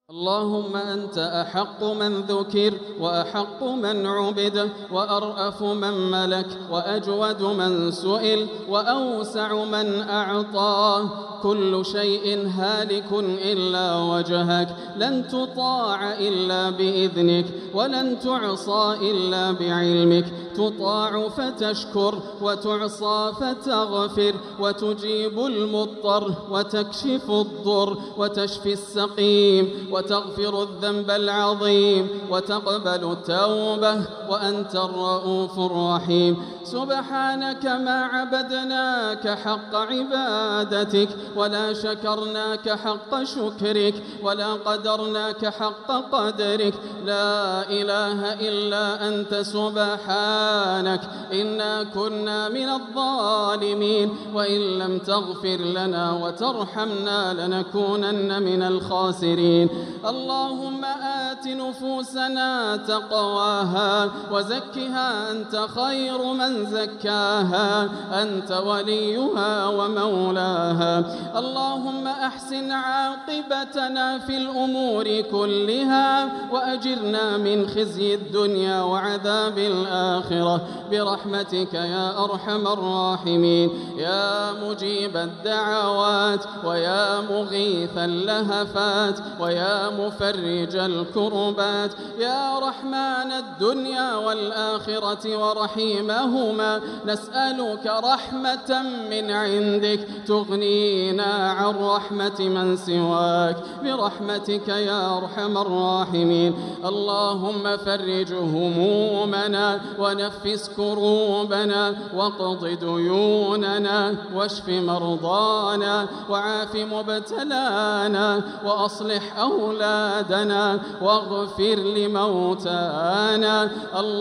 اللهم أنت أحق من ذكر وأحق من عبد وأرأف من ملك وأجود من سئل وأوسع من أعطاه. كل شيء هالك إلا وجهك، لن تطاع إلا بإذنك ولن تعصى إلا بعلمك. تطاع فتشكر وتعصى فتغفر، وتجيب المضطر وتكشف الضر وتشفي السقيم وتغفر الذنب العظيم وتقبل التوبة وأنت الرؤوف الرحيم. سبحانك ما عبدناك حق عبادتك ولا شكرناك حق شكرك ولا قدرناك حق قدرك. لا إله إلا أنت سبحانك إنا كنا من الظالمين، وإن لم تغفر لنا وترحمنا لنكونن من الخاسرين. اللهم آت نفوسنا تقواها وزكها أنت خير من زكاها، أنت وليها ومولاها. اللهم أحسن عاقبتنا في الأمور كلها وأجرنا من خزي الدنيا وعذاب الآخرة برحمتك يا أرحم الراحمين. يا مجيب الدعوات ويا مغيث اللهفات ويا مفرج الكربات، يا رحمن الدنيا والآخرة ورحيمهما، نسألك رحمة من عندك تغنينا عن رحمة من سواك برحمتك يا أرحم الراحمين. اللهم فرج همومنا ونفس كروبنا واقض ديوننا واشف مرضانا وعاف مبتلانا وأصلح أولادنا واغفر لموتانا.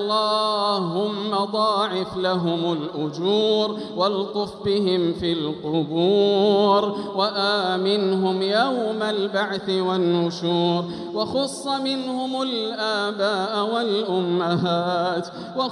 اللهم ضاعف لهم الأجور والطف بهم في القبور وآمنهم يوم البعث والنشور. وخص منهم الآباء والأمهات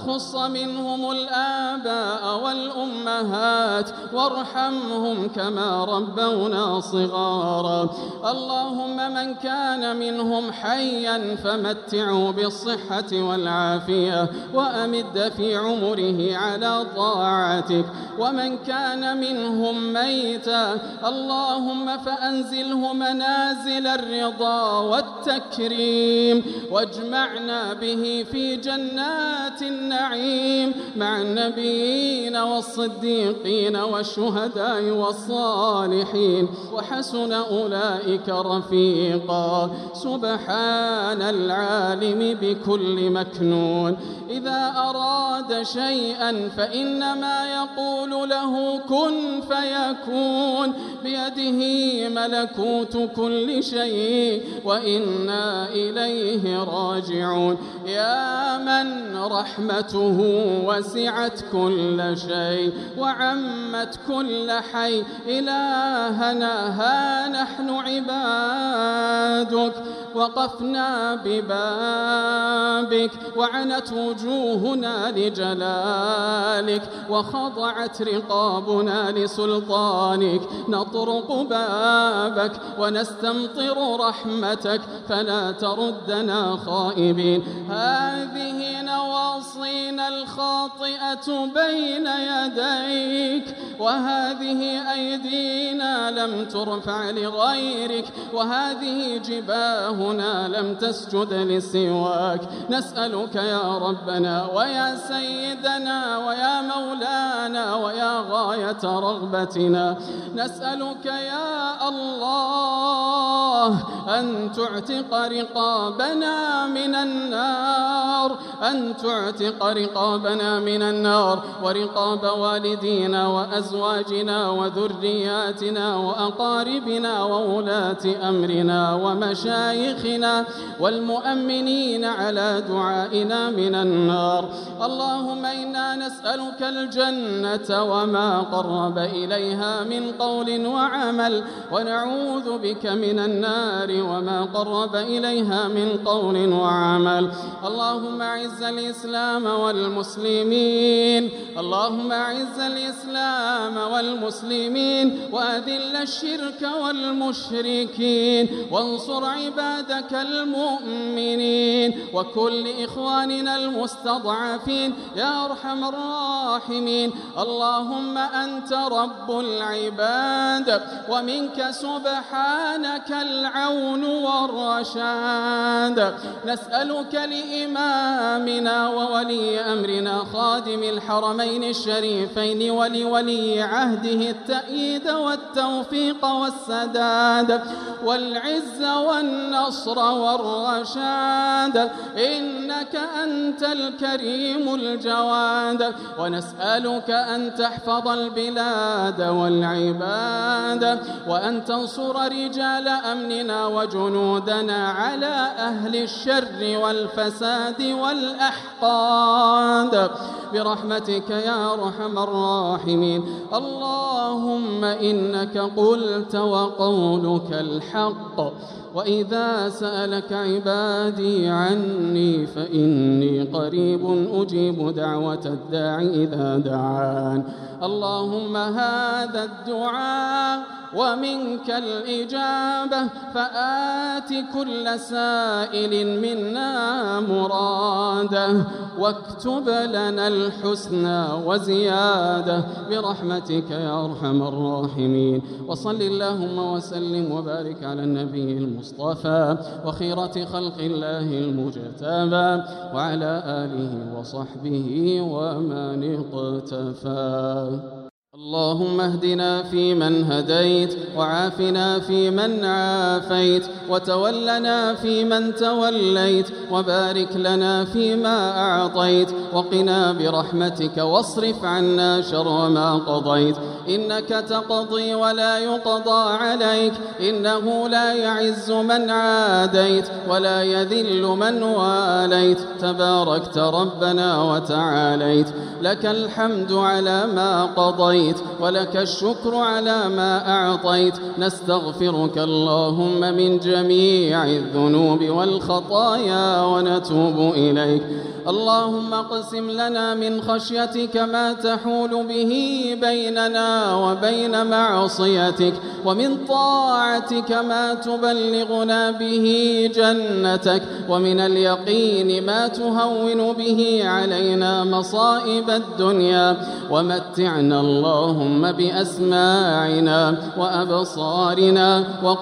وارحمهم كما ربونا صغارا. اللهم من كان منهم حيا فمتعه بالصحة والعافية وأمد في عمره على طاعتك، ومن كان منهم ميتا اللهم فأنزله منازل الرضا والتكريم، واجمعنا به في جنات النعيم مع النبيين والصديقين والشهداء والصالحين، وحسن أولئك رفيقا. سبحان العالم بكل مكنون، إذا أراد شيئا فإنما يقول له كن فيكون، بيده ملكوت كل شيء وإنا إليه راجعون. يا من رحمته وسعت كل شيء وعمت كل حي، إلهنا ها نحن عبادك وقفنا ببابك وعنت وجوهنا لجلالك وخضعت رقابنا لسلطانك، نطرق بابك ونستمطر رحمتك فلا تردنا خائبين. هذه نواصينا الخاطئة بين يديك، وهذه أيدينا لم ترفع لغيرك، وهذه جباهنا لم تسجد لسواك. نسألك يا ربنا ويا سيدنا ويا مولانا ويا غاية رغبتنا، نسألك يا الله أن تعتق رقابنا من النار، أن تعتق رقابنا من النار ورقاب والدينا وأزواجنا وذرياتنا وأقاربنا وولاة أمرنا ومشايخنا والمؤمنين على دعائنا من النار. اللهم إنا نسألك الجنة وما قرب إليها من قول وعمل، ونعوذ بك من النار وما قرب إليها من قول وعمل. اللهم أعز الإسلام الإسلام والمسلمين اللهم أعز الإسلام والمسلمين وأذل الشرك والمشركين وانصر عبادك المؤمنين وكل إخواننا المستضعفين يا أرحم الراحمين. اللهم أنت رب العباد ومنك سبحانك العون والرشاد. نسألك لإمامنا وولي أمرنا خادم الحرمين الشريفين ولولي عهده التأييد والتوفيق والسداد والعز والنصر والرشاد إنك أنت الكريم الجواد. ونسألك أن تحفظ البلاد والعباد وأن تنصر رجال أمننا وجنودنا على أهل الشر والفساد والأحقاد برحمتك يا أرحم الراحمين. اللهم إنك قلت وقولك الحق وإذا سألك عبادي عني فإني قريب أجيب دعوة الداعي إذا دعان. اللهم هذا الدعاء ومنك الإجابة فآت كل سائل منا مراده واكتب لنا الحسنى وزيادة برحمتك يا أرحم الراحمين. وصل اللهم وسلم وبارك على النبي المصطفى وخيرة خلق الله المجتبى وعلى آله وصحبه ومن اقتفى. اللهم اهدنا فيمن هديت وعافنا فيمن عافيت وتولنا فيمن توليت وبارك لنا فيما أعطيت وقنا برحمتك واصرف عنا شر ما قضيت. إنك تقضي ولا يقضى عليك إنه لا يعز من عاديت ولا يذل من واليت تباركت ربنا وتعاليت. لك الحمد على ما قضيت ولك الشكر على ما أعطيت. نستغفرك اللهم من جميع الذنوب والخطايا ونتوب إليك. اللهم اقسم لنا من خشيتك ما تحول به بيننا وبين معصيتك ومن طاعتك ما تبلغنا به جنتك ومن اليقين ما تهون به علينا مصائب الدنيا. ومتعنا اللهم بأسماعنا وأبصارنا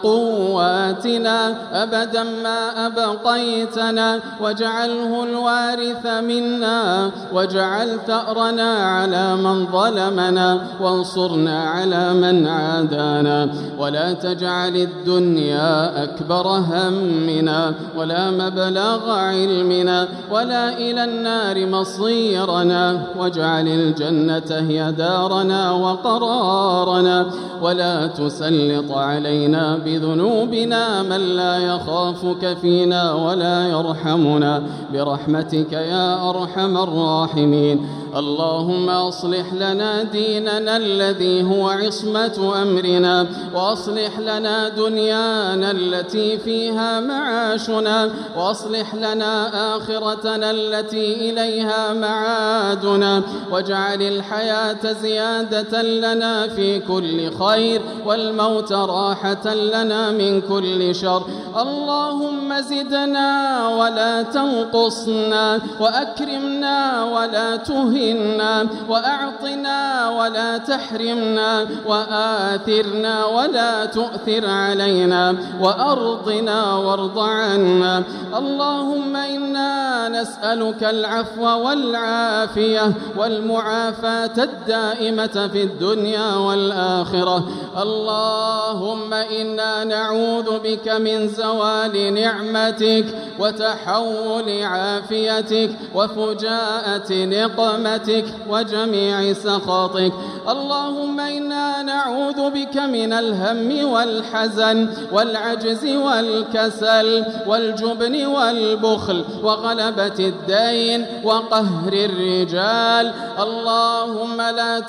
وقواتنا أبدا ما أبقيتنا واجعله الوارث منا واجعل ثأرنا على من ظلمنا وانصرنا على من عادانا. ولا تجعل الدنيا أكبر همنا ولا مبلغ علمنا ولا إلى النار مصيرنا واجعل الجنة هي دارنا وقرارنا. ولا تسلط علينا بذنوبنا من لا يخافك فينا ولا يرحمنا برحمتك يا أرحم الراحمين. اللهم أصلح لنا ديننا الذي هو عصمة أمرنا وأصلح لنا دنيانا التي فيها معاشنا وأصلح لنا آخرتنا التي إليها معادنا واجعل الحياة زيادة لنا في كل خير والموت راحة لنا من كل شر. اللهم زدنا ولا تنقصنا وأكرمنا ولا تهنا وأعطنا ولا تحرمنا وآثرنا ولا تؤثر علينا وأرضنا وارض عنا. اللهم إنا نسألك العفو والعافية والمعافاة الدائمة في الدنيا والآخرة. اللهم إنا نعوذ بك من زوال نعمتك وتحول عافيتك وفجاءة نقمتك وجميع سخطك. اللهم إنا نعوذ بك من الهم والحزن والعجز والكسل والجبن والبخل وغلبة الدين وقهر الرجال. اللهم لا تجعل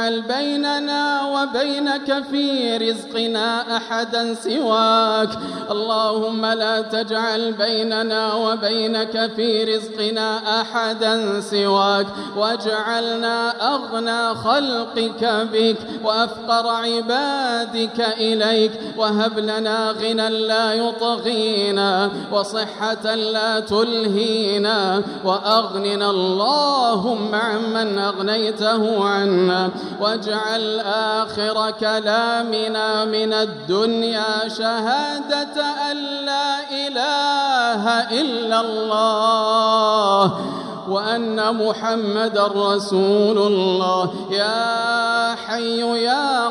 تجعل بيننا وبينك في رزقنا أحدا سواك. اللهم لا تجعل بيننا وبينك في رزقنا أحدا سواك، واجعلنا أغنى خلقك بك وأفقر عبادك إليك، وهب لنا غنى لا يطغينا وصحة لا تلهينا، وأغننا اللهم عمن أغنيته عنا، واجعل آخر كلامنا من الدنيا شهادة أن لا إله إلا الله وأن محمد رسول الله. يا حي يا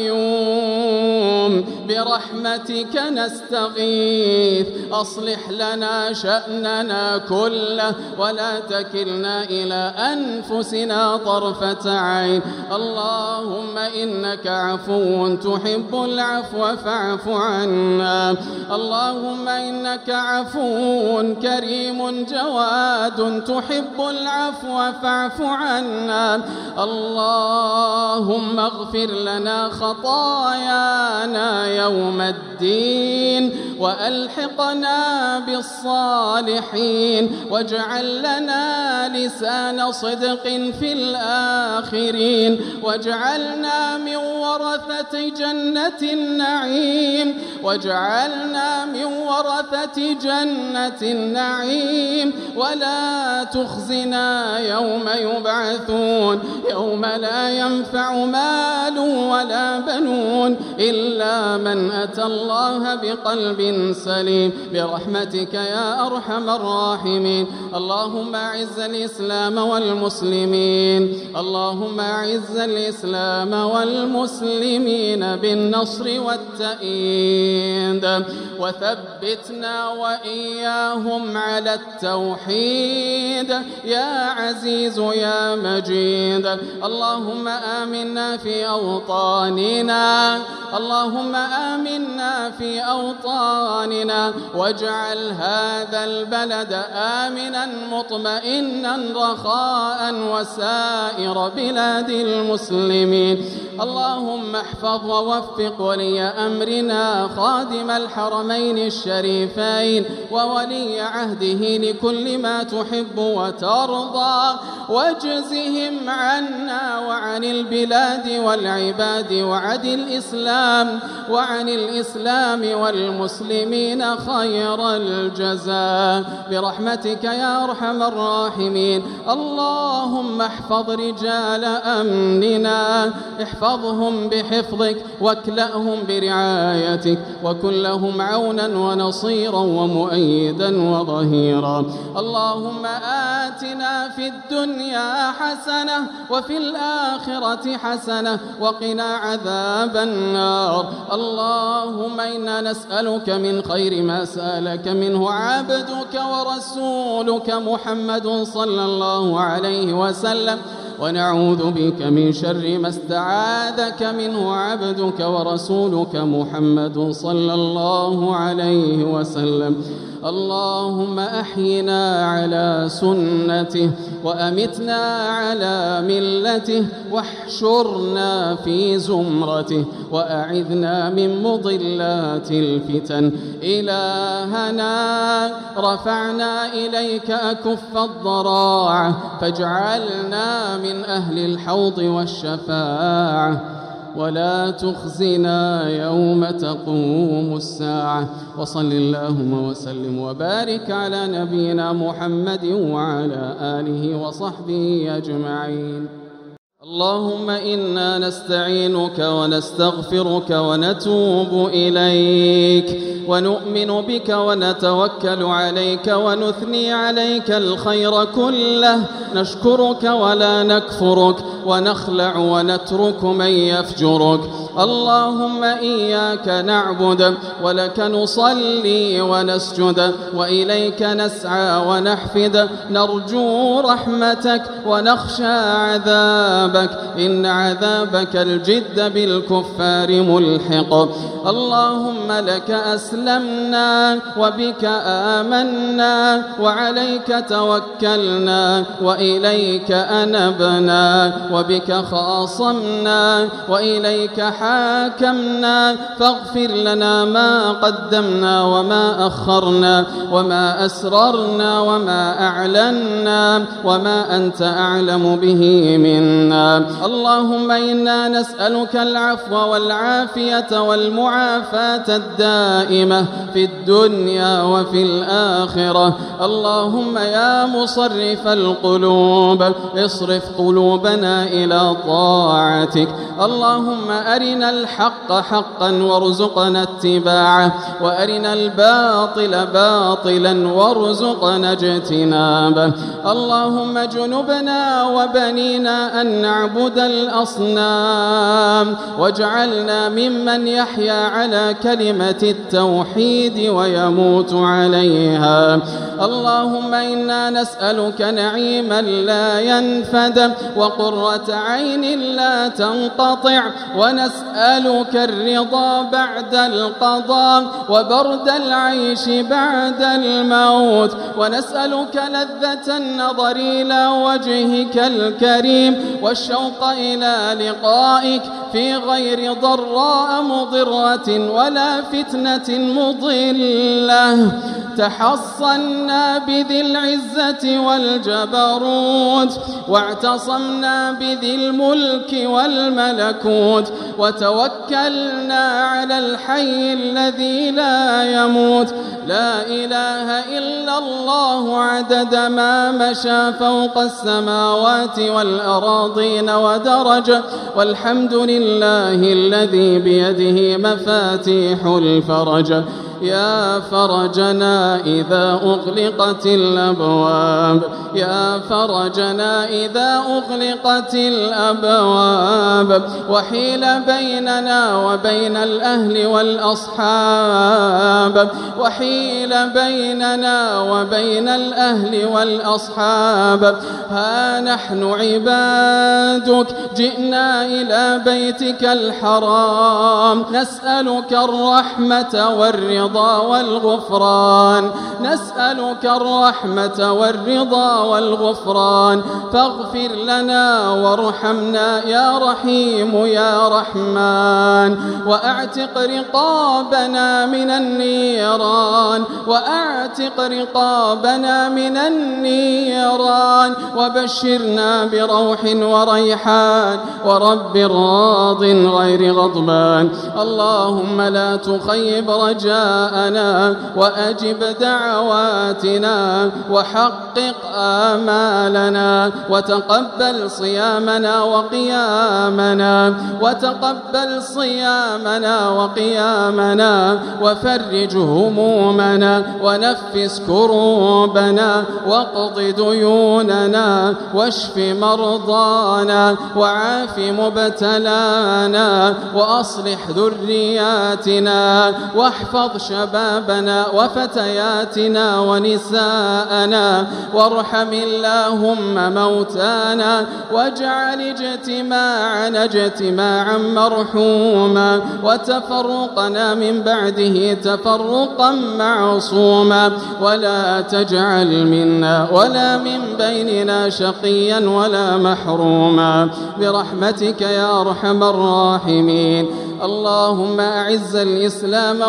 قيوم برحمتك نستغيث، أصلح لنا شأننا كله ولا تكلنا إلى أنفسنا طرفة عين. اللهم إنك عفو تحب العفو فاعف عنا. اللهم إنك عفو كريم جواد تحب العفو فاعف عنا. اللهم اغفر لنا خطايانا يوم الدين وألحقنا بالصالحين، واجعل لنا لسان صدق في الآخرين، واجعلنا من ورثة جنة النعيم، واجعلنا من ورثة جنة النعيم، ولا تخزنا يوم يبعثون، يوم لا ينفع مال ولا بنون إلا من أتى الله بقلب سليم برحمتك يا أرحم الراحمين. اللهم أعز الإسلام والمسلمين، اللهم أعز الإسلام والمسلمين بالنصر والتأييد، وثبتنا وإياهم على التوحيد يا عزيز يا مجيد. اللهم آمنا في أوطاننا، اللهم آمنا في أوطاننا، واجعل هذا البلد آمنا مطمئنا رخاء وسائر بلاد المسلمين. اللهم احفظ ووفق ولي أمرنا خادم الحرمين الشريفين وولي عهده لكل ما تحب وترضى، واجزهم عنا وعن البلاد والعباد وعن الإسلام والمسلمين خير الجزاء برحمتك يا أرحم الراحمين. اللهم احفظ رجال أمننا، احفظهم بحفظك واكلأهم برعايتك، وكن لهم عونا ونصيرا ومؤيدا وظهيرا. اللهم آتنا في الدنيا حسنة وفي الآخرة حسنة وقنا عذاب النار. اللهم إنا نسألك من خير ما سألك منه عبدك ورسولك محمد صلى الله عليه وسلم، ونعوذ بك من شر ما استعاذك منه عبدك ورسولك محمد صلى الله عليه وسلم. اللهم أحينا على سنته وأمتنا على ملته، واحشرنا في زمرته، وأعذنا من مضلات الفتن. إلهنا رفعنا إليك أكف الضراعة، فاجعلنا من أهل الحوض والشفاعة، ولا تخزنا يوم تقوم الساعة. وصل اللهم وسلم وبارك على نبينا محمد وعلى آله وصحبه أجمعين. اللهم إنا نستعينك ونستغفرك ونتوب إليك، ونؤمن بك ونتوكل عليك ونثني عليك الخير كله، نشكرك ولا نكفرك، ونخلع ونترك من يفجرك، اللهم إياك نعبد ولك نصلي ونسجد وإليك نسعى ونحفد نرجو رحمتك ونخشى عذابك إن عذابك الجد بالكفار ملحق اللهم لك أسلمنا وبك آمنا وعليك توكلنا وإليك أنبنا وبك خاصمنا وإليك حاكمنا فاغفر لنا ما قدمنا وما أخرنا وما أسررنا وما أعلنا وما أنت أعلم به منا اللهم إنا نسألك العفو والعافية والمعافاة الدائمة في الدنيا وفي الآخرة اللهم يا مصرف القلوب اصرف قلوبنا إلى طاعتك اللهم أرنا الحق حقا وارزقنا اتباعه وأرنا الباطل باطلا وارزقنا اجتنابه اللهم جنبنا وبنينا أن نعبد الأصنام واجعلنا ممن يحيا على كلمة التوحيد ويموت عليها اللهم إنا نسألك نعيما لا ينفد وقرة عين لا تنقطع ونسألك الرضا بعد القضاء وبرد العيش بعد الموت ونسألك لذة النظر إلى وجهك الكريم والشوق إلى لقائك في غير ضراء مضرة ولا فتنة مضلة تحصنا بذي العزة والجبروت واعتصمنا بذي الملك والملكوت وتوكلنا على الحي الذي لا يموت لا إله إلا الله عدد ما مشى فوق السماوات والأراضين ودرج والحمد لله الذي بيده مفاتيح الفرج يا فرجنا إذا أغلقت الأبواب يا فرجنا إذا أغلقت الأبواب وحيل بيننا وبين الأهل والأصحاب وحيل بيننا وبين الأهل والأصحاب ها نحن عبادك جئنا إلى بيتك الحرام نسألك الرحمة والرضا والغفران نسألك الرحمة والرضا والغفران فاغفر لنا وارحمنا يا رحيم يا رحمن وأعتق رقابنا من النيران وأعتق رقابنا من النيران وبشرنا بروح وريحان ورب راض غير غضبان اللهم لا تخيب رجاءنا وأجب دعواتنا وحقق آمالنا وتقبل صيامنا وقيامنا وتقبل صيامنا وقيامنا وفرج همومنا ونفس كروبنا واقض ديوننا واشف مرضانا وعاف مبتلانا وأصلح ذرياتنا واحفظ شبابنا وفتياتنا ونساءنا وارحم اللهم موتانا واجعل اجتماعنا اجتماعا مرحوما وتفرقنا من بعده تفرقا معصوما ولا تجعل منا ولا من بيننا شقيا ولا محروما برحمتك يا أرحم الراحمين اللهم أعز الإسلام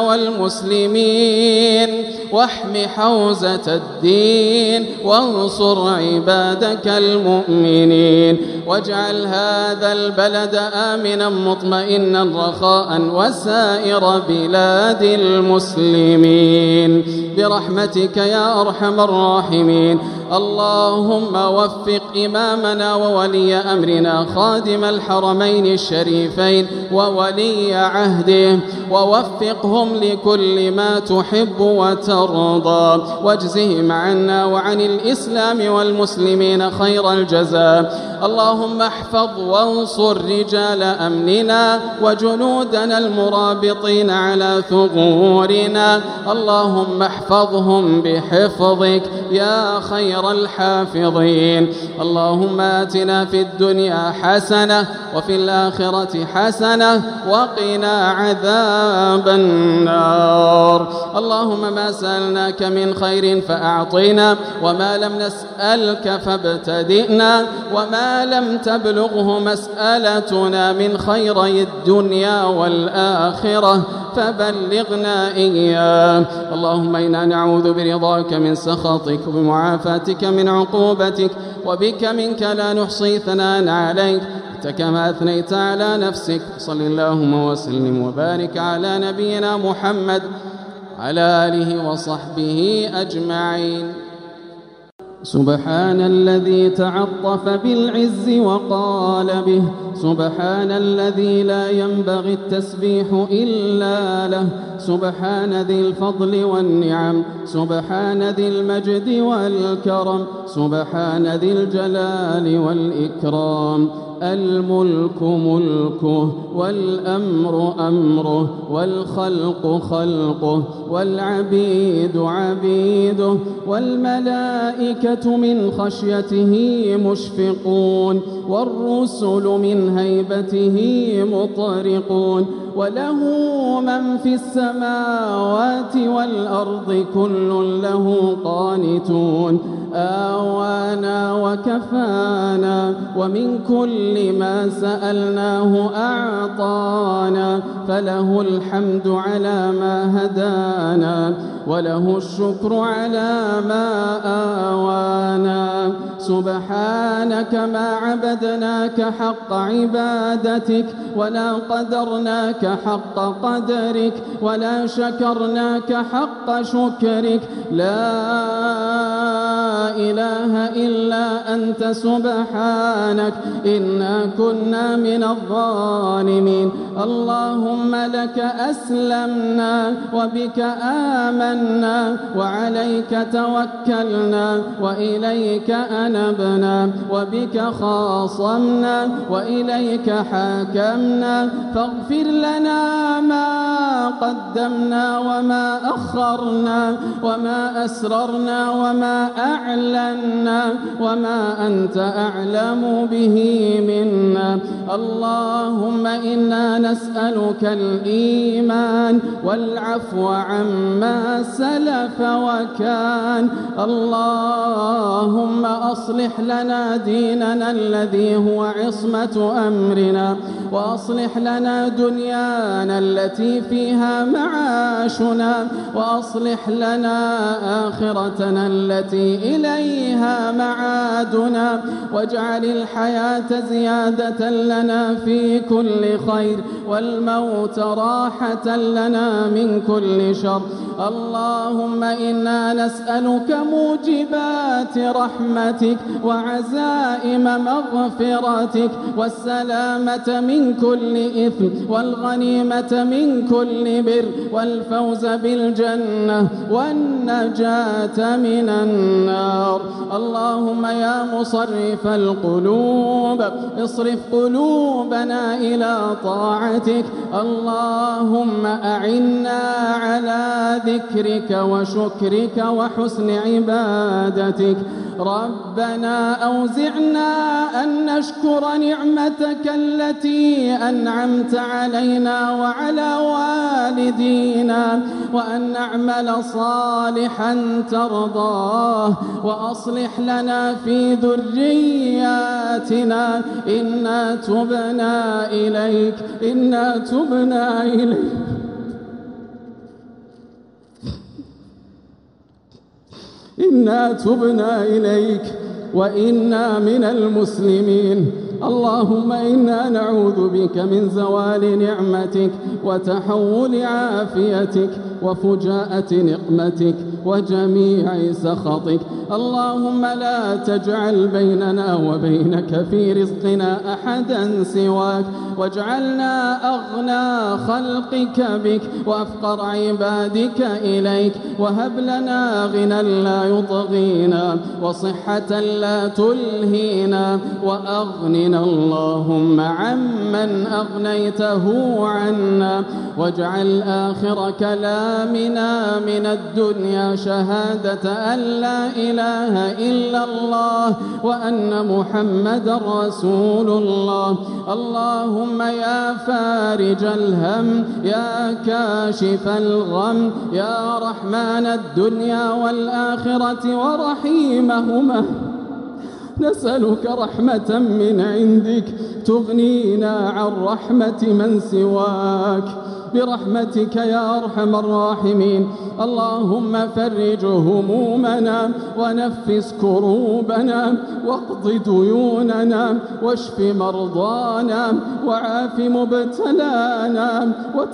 والمسلمين واحم حوزة الدين وانصر عبادك المؤمنين واجعل هذا البلد آمنا مطمئنا رخاء وسائر بلاد المسلمين برحمتك يا أرحم الراحمين اللهم وفق إمامنا وولي أمرنا خادم الحرمين الشريفين وولي عهده، ووفقهم لكل ما تحب وترضى، واجزهم عنا وعن الإسلام والمسلمين خير الجزاء. اللهم احفظ وانصر رجال أمننا وجنودنا المرابطين على ثغورنا، اللهم احفظهم بحفظك يا خير الحافظين. اللهم آتنا في الدنيا حسنة وفي الآخرة حسنة وقنا عذاب النار. اللهم ما سألناك من خير فأعطنا، وما لم نسألك فابتدئنا، وما لم تبلغه مسألتنا من خيري الدنيا والآخرة فبلغنا إياه. اللهم إنا نعوذ برضاك من سخطك وبمعافاتك من عقوبتك، وبك منك لا نحصي ثناء عليك أنت كما أثنيت على نفسك. صل اللهم وسلم وبارك على نبينا محمد على آله وصحبه أجمعين. سبحان الذي تعطف بالعز وقال به، سبحان الذي لا ينبغي التسبيح إلا له، سبحان ذي الفضل والنعم، سبحان ذي المجد والكرم، سبحان ذي الجلال والإكرام. الملك ملكه، والأمر أمره، والخلق خلقه، والعبيد عبيده، والملائكة من خشيته مشفقون، والرسل من هيبته مطرقون، وله من في السماوات والأرض كل له قانتون. آوانا وكفانا، ومن كل ما سألناه أعطانا، فله الحمد على ما هدانا، وله الشكر على ما آوانا. سبحانك ما عبدناك حق عبادتك، ولا قدرناك حق قدرك، ولا شكرناك حق شكرك. لا إله إلا أنت سبحانك إنا كنا من الظالمين. اللهم لك أسلمنا، وبك آمنا، وعليك توكلنا، وإليك أنبنا، وبك خاصمنا، وإليك حاكمنا. فاغفر لنا ما قدمنا وما أخرنا، وما أسررنا وما أعلنا، وما أنت أعلم به منا. اللهم إنا نسألك الإيمان والعفو عما سلف وكان. اللهم أصلح لنا ديننا الذي هو عصمة أمرنا، وأصلح لنا دنيانا التي فيها معاشنا، وأصلح لنا آخرتنا التي إليها معادنا، واجعل الحياة زيادة لنا في كل خير، والموت راحة لنا من كل شر. اللهم إنا نسألك موجبات رحمتك، وعزائم مغفرتك، والسلامة من كل إثم، والغنيمة من كل بر، والفوز بالجنة، والنجاة من النار. اللهم يا مصرف القلوب اصرف قلوبنا إلى طاعتك. اللهم أعنا على ذكرك وشكرك وحسن عبادتك. ربنا أوزعنا أن نشكر نعمتك التي أنعمت علينا وعلى والدينا، وأن نعمل صالحا ترضاه، وأصلح لنا في ذرياتنا. إنا تبنا إليك، إنا تبنا إليك، إنا تبنا إليك، وإنا من المسلمين. اللهم إنا نعوذ بك من زوال نعمتك، وتحول عافيتك، وفجاءة نقمتك، وجميع سخطك. اللهم لا تجعل بيننا وبينك في رزقنا أحدا سواك، واجعلنا أغنى خلقك بك وأفقر عبادك إليك، وهب لنا غنى لا يطغينا وصحة لا تلهينا، وأغننا اللهم عمن أغنيته عنا، واجعل آخر كلامنا من الدنيا شهادة أن لا إله إلا الله وأن محمد رسول الله. اللهم يا فارج الهم، يا كاشف الغم، يا رحمن الدنيا والآخرة ورحيمهما، نسألك رحمة من عندك تغنينا عن رحمة من سواك برحمتك يا أرحم الراحمين. اللهم فرج همومنا ونفس كروبنا واقض ديوننا واشف مرضانا وعاف مبتلانا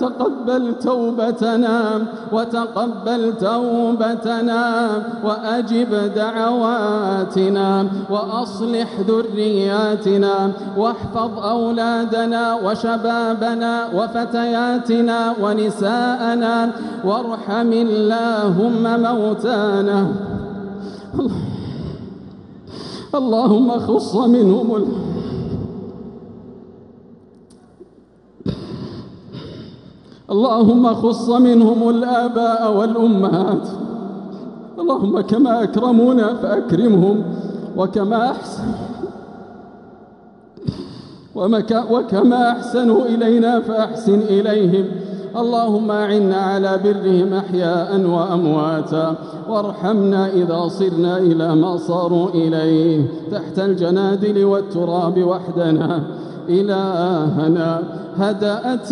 وتقبل توبتنا وأجب دعواتنا وأصلح ذرياتنا واحفظ أولادنا وشبابنا وفتياتنا ونساءنا وارحم اللهم موتانا. اللهم خص منهم اللهم خص منهم الآباء والأمهات. اللهم كما أكرمونا فأكرمهم، وكما أحسنوا إلينا فأحسن إليهم. اللهم أعنا على برهم أحياء وأمواتا، وارحمنا إذا صرنا إلى ما صاروا إليه تحت الجنادل والتراب وحدنا. إلهنا هدأت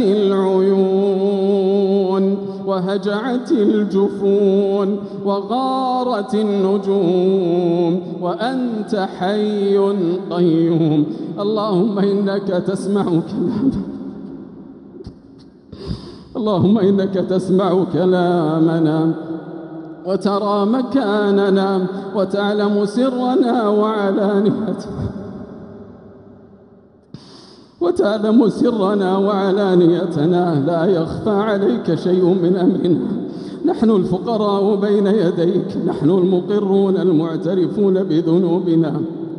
العيون وهجعت الجفون وغارت النجوم وأنت حي قيوم. اللهم إنك تسمع كلامنا وترى مكاننا وتعلم سرنا وعلانيتنا لا يخفى عليك شيء من أمرنا. نحن الفقراء بين يديك، نحن المقرون المعترفون بذنوبنا،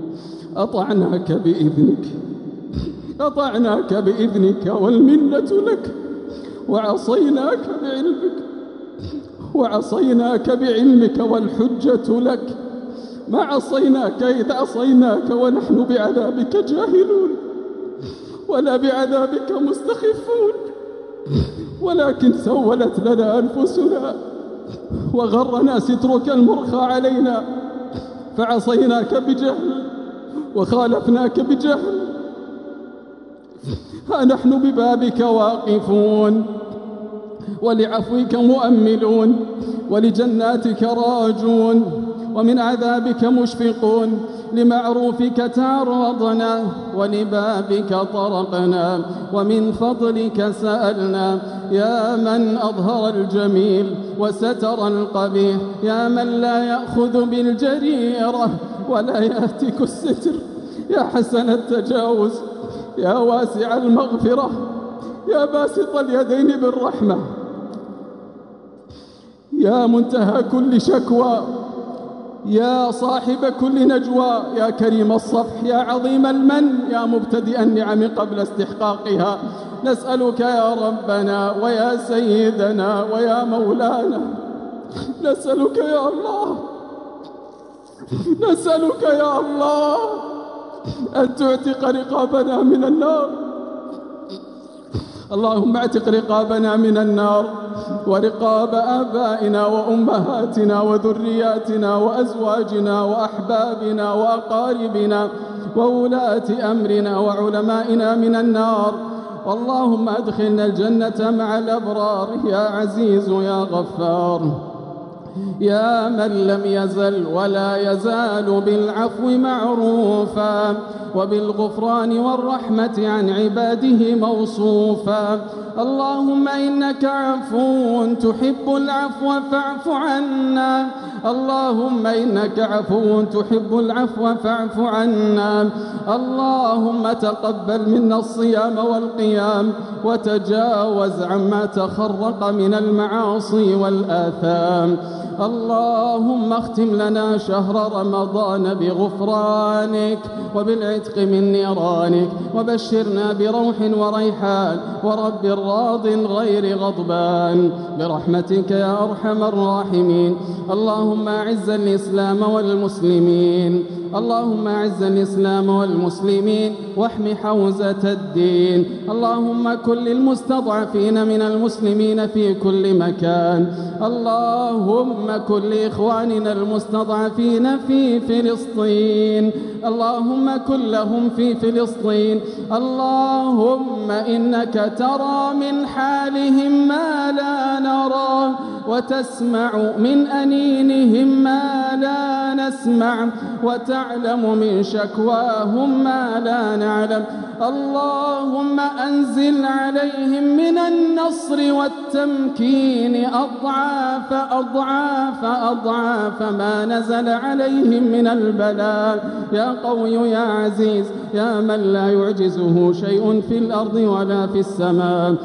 أطعناك بإذنك والمنة لك، وعصيناك بعلمك والحجة لك. ما عصيناك إذ عصيناك ونحن بعذابك جاهلون ولا بعذابك مستخفون، ولكن سولت لنا أنفسنا وغرنا سترك المرخى علينا فعصيناك بجهل وخالفناك بجهل. ها نحن ببابك واقفون ولعفوك مؤملون ولجناتك راجون ومن عذابك مشفقون. لمعروفك تعرضنا ولبابك طرقنا ومن فضلك سألنا. يا من أظهر الجميل وستر القبيح، يا من لا يأخذ بالجريرة ولا يهتك الستر، يا حسن التجاوز، يا واسع المغفرة، يا باسط اليدين بالرحمة، يا منتهى كل شكوى، يا صاحب كل نجوى، يا كريم الصفح، يا عظيم المن، يا مبتدئ النعم قبل استحقاقها. نسألك يا ربنا ويا سيدنا ويا مولانا، نسألك يا الله أن تعتق رقابنا من النار. اللهم اعتق رقابنا من النار ورقاب آبائنا وأمهاتنا وذرياتنا وأزواجنا وأحبابنا وأقاربنا وولاة أمرنا وعلمائنا من النار. اللهم أدخلنا الجنة مع الأبرار يا عزيز يا غفار يا من لم يزل ولا يزال بالعفو معروفا وبالغفران والرحمة عن عباده موصوفا. اللهم إنك عفو تحب العفو فاعف عنا. اللهم إنك عفو تحب العفو فاعف عنا. اللهم تقبل منا الصيام والقيام وتجاوز عما تخرق من المعاصي والآثام. اللهم اختم لنا شهر رمضان بغفرانك وبالعتق من نيرانك، وبشرنا بروح وريحان ورب راض غير غضبان برحمتك يا أرحم الراحمين. اللهم أعز الإسلام والمسلمين، اللهم أعز الإسلام والمسلمين واحم حوزة الدين. اللهم كن للمستضعفين من المسلمين في كل مكان. اللهم كن لإخواننا المستضعفين في فلسطين، اللهم كن لهم في فلسطين. اللهم إنك ترى من حالهم ما لا نرى، وتسمع من أنينهم ما لا نسمع، وتعلم من شكواهم ما لا نعلم. اللهم أنزل عليهم من النصر والتمكين أضعاف أضعاف أضعاف ما نزل عليهم من البلاء يا قوي يا عزيز يا من لا يعجزه شيء في الأرض ولا في السماء.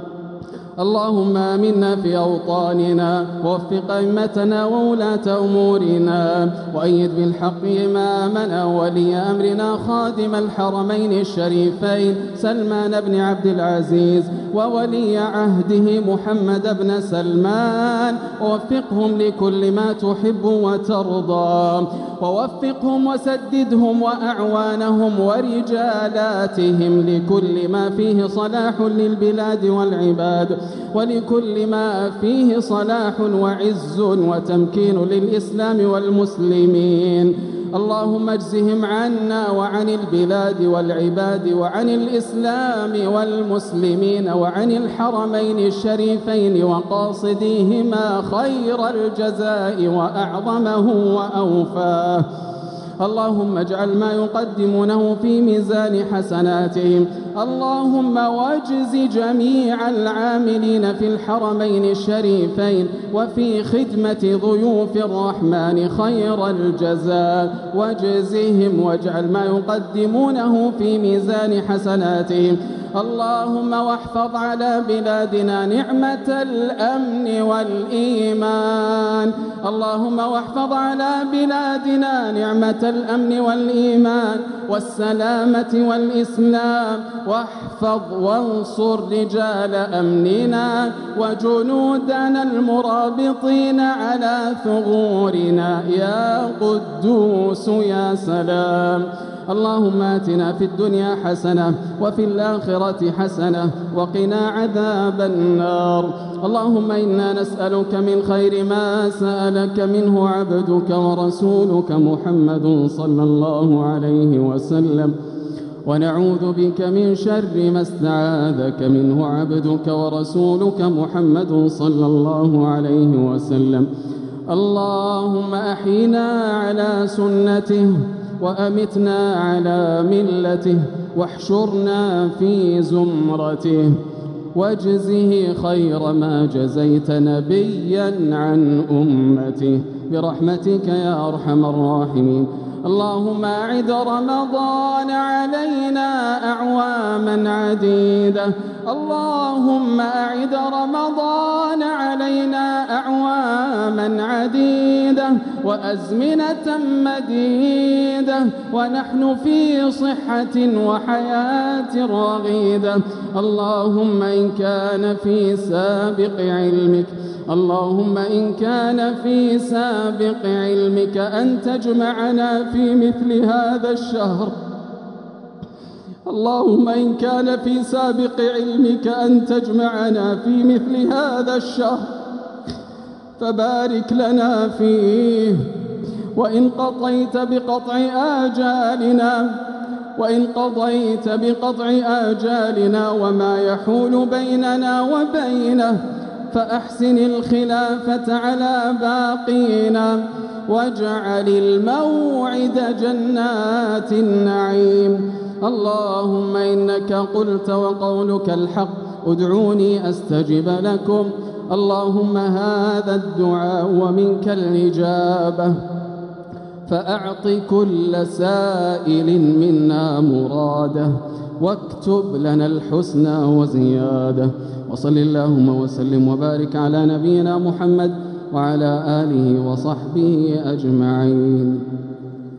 اللهم آمنا في أوطاننا، ووفق أئمتنا وولاة أمورنا، وأيد بالحق إمامنا ولي أمرنا خادم الحرمين الشريفين سلمان بن عبد العزيز، وولي عهده محمد بن سلمان، ووفقهم لكل ما تحب وترضى، ووفقهم وسددهم وأعوانهم ورجالاتهم لكل ما فيه صلاح للبلاد والعباد، ولكل ما فيه صلاح وعز وتمكين للإسلام والمسلمين. اللهم اجزهم عنا وعن البلاد والعباد وعن الإسلام والمسلمين وعن الحرمين الشريفين وقاصديهما خير الجزاء وأعظمه وأوفاه. اللهم اجعل ما يقدمونه في ميزان حسناتهم. اللهم واجز جميع العاملين في الحرمين الشريفين وفي خدمة ضيوف الرحمن خير الجزاء، واجزهم واجعل ما يقدمونه في ميزان حسناتهم. اللهم واحفظ على بلادنا نعمة الأمن والإيمان. اللهم واحفظ على بلادنا نعمة الأمن والإيمان والسلامة والإسلام، واحفظ وانصر رجال أمننا وجنودنا المرابطين على ثغورنا يا قدوس يا سلام. اللهم آتنا في الدنيا حسنة وفي الآخرة حسنة وقنا عذاب النار. اللهم إنا نسألك من خير ما سألك منه عبدك ورسولك محمد صلى الله عليه وسلم، ونعوذ بك من شر ما استعاذك منه عبدك ورسولك محمد صلى الله عليه وسلم. اللهم أحينا على سنته وأمتنا على ملته، واحشرنا في زمرته، واجزه خير ما جزيت نبيا عن أمته برحمتك يا أرحم الراحمين. اللهم أعد رمضان علينا أعواما عديدة. اللهم أعد رمضان علينا أعواما عديدة وأزمنة مديدة ونحن في صحة وحياة رغيدة. اللهم إن كان في سابق علمك اللهم إن كان في سابق علمك أن تجمعنا في مثل هذا الشهر، اللهم إن كان في سابق علمك أن تجمعنا في مثل هذا الشهر فبارك لنا فيه. وإن قضيت بقطع آجالنا وما يحول بيننا وبينه فأحسن الخلافة على باقينا، واجعل الموعد جنات النعيم. اللهم إنك قلت وقولك الحق، ادعوني أستجب لكم. اللهم هذا الدعاء ومنك الإجابة، فأعط كل سائل منا مراده، واكتب لنا الحسنى وزيادة. وصل اللهم وسلم وبارك على نبينا محمد وعلى آله وصحبه أجمعين.